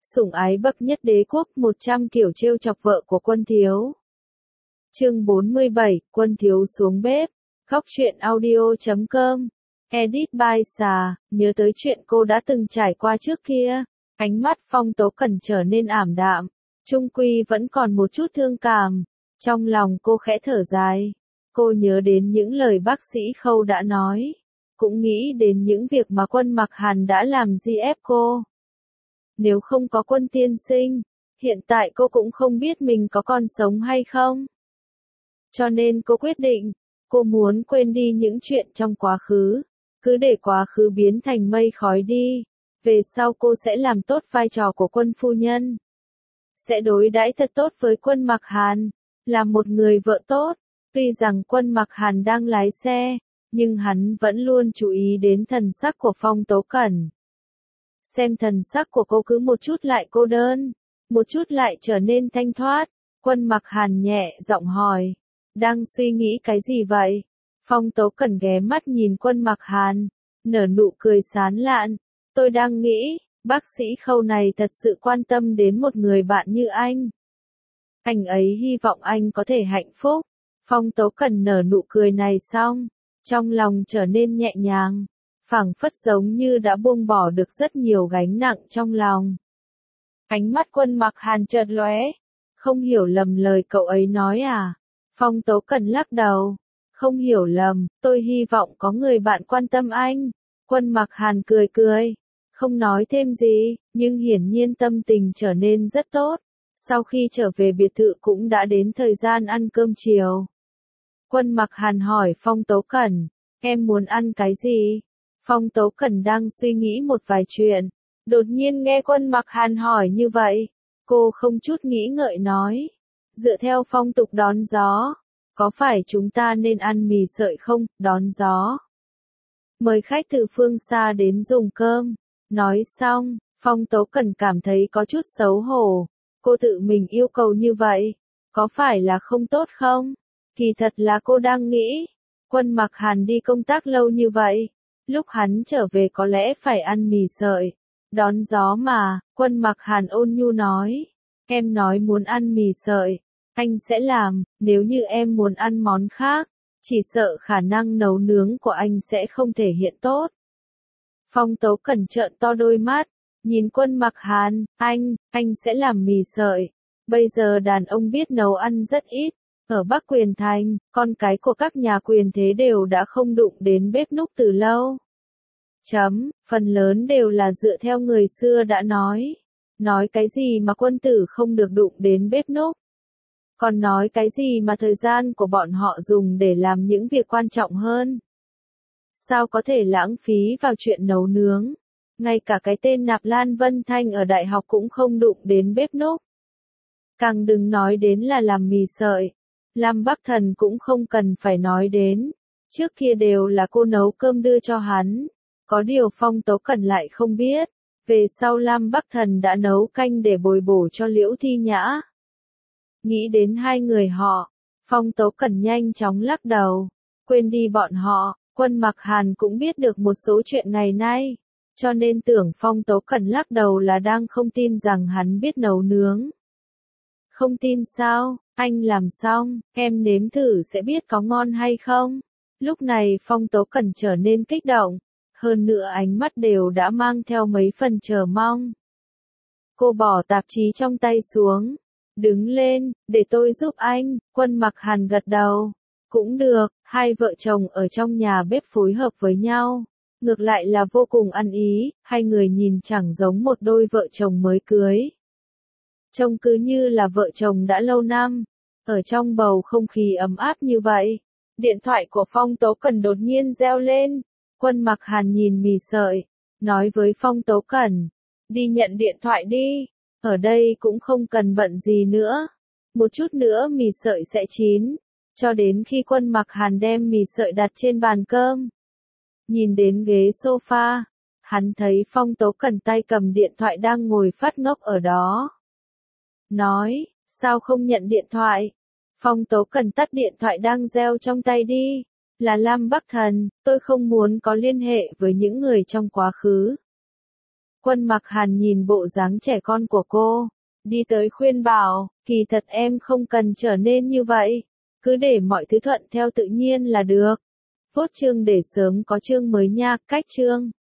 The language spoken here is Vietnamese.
Sủng ái bậc nhất đế quốc, 100 kiểu trêu chọc vợ của Quân Thiếu. Chương 47, Quân Thiếu xuống bếp. Góc truyện audio.com. Edit by Xà. Nhớ tới chuyện cô đã từng trải qua trước kia, ánh mắt Phong Tố Cẩn trở nên ảm đạm. Chung quy vẫn còn một chút thương cảm. Trong lòng cô khẽ thở dài. Cô nhớ đến những lời bác sĩ Khâu đã nói. Cũng nghĩ đến những việc mà Quân Mặc Hàn đã làm gì ép cô. Nếu không có Quân tiên sinh, hiện tại cô cũng không biết mình có còn sống hay không. Cho nên cô quyết định, cô muốn quên đi những chuyện trong quá khứ, cứ để quá khứ biến thành mây khói đi. Về sau cô sẽ làm tốt vai trò của Quân phu nhân. Sẽ đối đãi thật tốt với Quân Mặc Hàn, là một người vợ tốt. Tuy rằng Quân Mặc Hàn đang lái xe, nhưng hắn vẫn luôn chú ý đến thần sắc của Phong Tố Cẩn. Xem thần sắc của cô cứ một chút lại cô đơn, một chút lại trở nên thanh thoát. Quân Mặc Hàn nhẹ giọng hỏi, đang suy nghĩ cái gì vậy? Phong Tố Cẩn ghé mắt nhìn Quân Mặc Hàn, nở nụ cười sán lạn. Tôi đang nghĩ, bác sĩ Khâu này thật sự quan tâm đến một người bạn như anh. Anh ấy hy vọng anh có thể hạnh phúc. Phong Tố Cẩn nở nụ cười này xong, trong lòng trở nên nhẹ nhàng, phảng phất giống như đã buông bỏ được rất nhiều gánh nặng trong lòng. Ánh mắt Quân Mặc Hàn chợt lóe, không hiểu lầm lời cậu ấy nói à? Phong Tố Cẩn lắc đầu, không hiểu lầm, tôi hy vọng có người bạn quan tâm anh. Quân Mặc Hàn cười cười, không nói thêm gì, nhưng hiển nhiên tâm tình trở nên rất tốt. Sau khi trở về biệt thự cũng đã đến thời gian ăn cơm chiều. Quân Mặc Hàn hỏi Phong Tố Cẩn, em muốn ăn cái gì? Phong Tố Cẩn đang suy nghĩ một vài chuyện, đột nhiên nghe Quân Mặc Hàn hỏi như vậy, cô không chút nghĩ ngợi nói, dựa theo phong tục đón gió, có phải chúng ta nên ăn mì sợi không? Đón gió, mời khách từ phương xa đến dùng cơm. Nói xong, Phong Tố Cẩn cảm thấy có chút xấu hổ, cô tự mình yêu cầu như vậy, có phải là không tốt không? Kỳ thật là cô đang nghĩ, Quân Mặc Hàn đi công tác lâu như vậy, lúc hắn trở về có lẽ phải ăn mì sợi. Đón gió mà, Quân Mặc Hàn ôn nhu nói, em nói muốn ăn mì sợi, anh sẽ làm, nếu như em muốn ăn món khác, chỉ sợ khả năng nấu nướng của anh sẽ không thể hiện tốt. Phong Tố Cẩn trợn to đôi mắt, nhìn Quân Mặc Hàn, anh sẽ làm mì sợi. Bây giờ đàn ông biết nấu ăn rất ít. Ở Bắc Quyền Thành, con cái của các nhà quyền thế đều đã không đụng đến bếp núc từ lâu. Phần lớn đều là dựa theo người xưa đã nói. Nói cái gì mà quân tử không được đụng đến bếp núc. Còn nói cái gì mà thời gian của bọn họ dùng để làm những việc quan trọng hơn. Sao có thể lãng phí vào chuyện nấu nướng? Ngay cả cái tên Nạp Lan Vân Thanh ở đại học cũng không đụng đến bếp núc. Càng đừng nói đến là làm mì sợi. Lam Bắc Thần cũng không cần phải nói đến. Trước kia đều là cô nấu cơm đưa cho hắn. Có điều Phong Tố Cẩn lại không biết. Về sau Lam Bắc Thần đã nấu canh để bồi bổ cho Liễu Thi Nhã. Nghĩ đến hai người họ, Phong Tố Cẩn nhanh chóng lắc đầu. Quên đi bọn họ, Quân Mặc Hàn cũng biết được một số chuyện ngày nay. Cho nên tưởng Phong Tố Cẩn lắc đầu là đang không tin rằng hắn biết nấu nướng. Không tin sao? Anh làm xong, em nếm thử sẽ biết có ngon hay không. Lúc này Phong Tố Cẩn trở nên kích động, hơn nữa ánh mắt đều đã mang theo mấy phần chờ mong. Cô bỏ tạp chí trong tay xuống, đứng lên, để tôi giúp anh. Quân Mặc Hàn gật đầu, cũng được, hai vợ chồng ở trong nhà bếp phối hợp với nhau, ngược lại là vô cùng ăn ý, hai người nhìn chẳng giống một đôi vợ chồng mới cưới. Trông cứ như là vợ chồng đã lâu năm. Ở trong bầu không khí ấm áp như vậy, điện thoại của Phong Tố Cẩn đột nhiên reo lên. Quân Mặc Hàn nhìn mì sợi, nói với Phong Tố Cẩn, đi nhận điện thoại đi, ở đây cũng không cần bận gì nữa. Một chút nữa mì sợi sẽ chín, cho đến khi Quân Mặc Hàn đem mì sợi đặt trên bàn cơm. Nhìn đến ghế sofa, hắn thấy Phong Tố Cẩn tay cầm điện thoại đang ngồi phát ngốc ở đó. Nói, sao không nhận điện thoại? Phong Tố Cẩn tắt điện thoại đang reo trong tay đi. Là Lam Bắc Thần, tôi không muốn có liên hệ với những người trong quá khứ. Quân Mặc Hàn nhìn bộ dáng trẻ con của cô, đi tới khuyên bảo, kỳ thật em không cần trở nên như vậy, cứ để mọi thứ thuận theo tự nhiên là được. Phốt chương để sớm có chương mới nha, cách chương.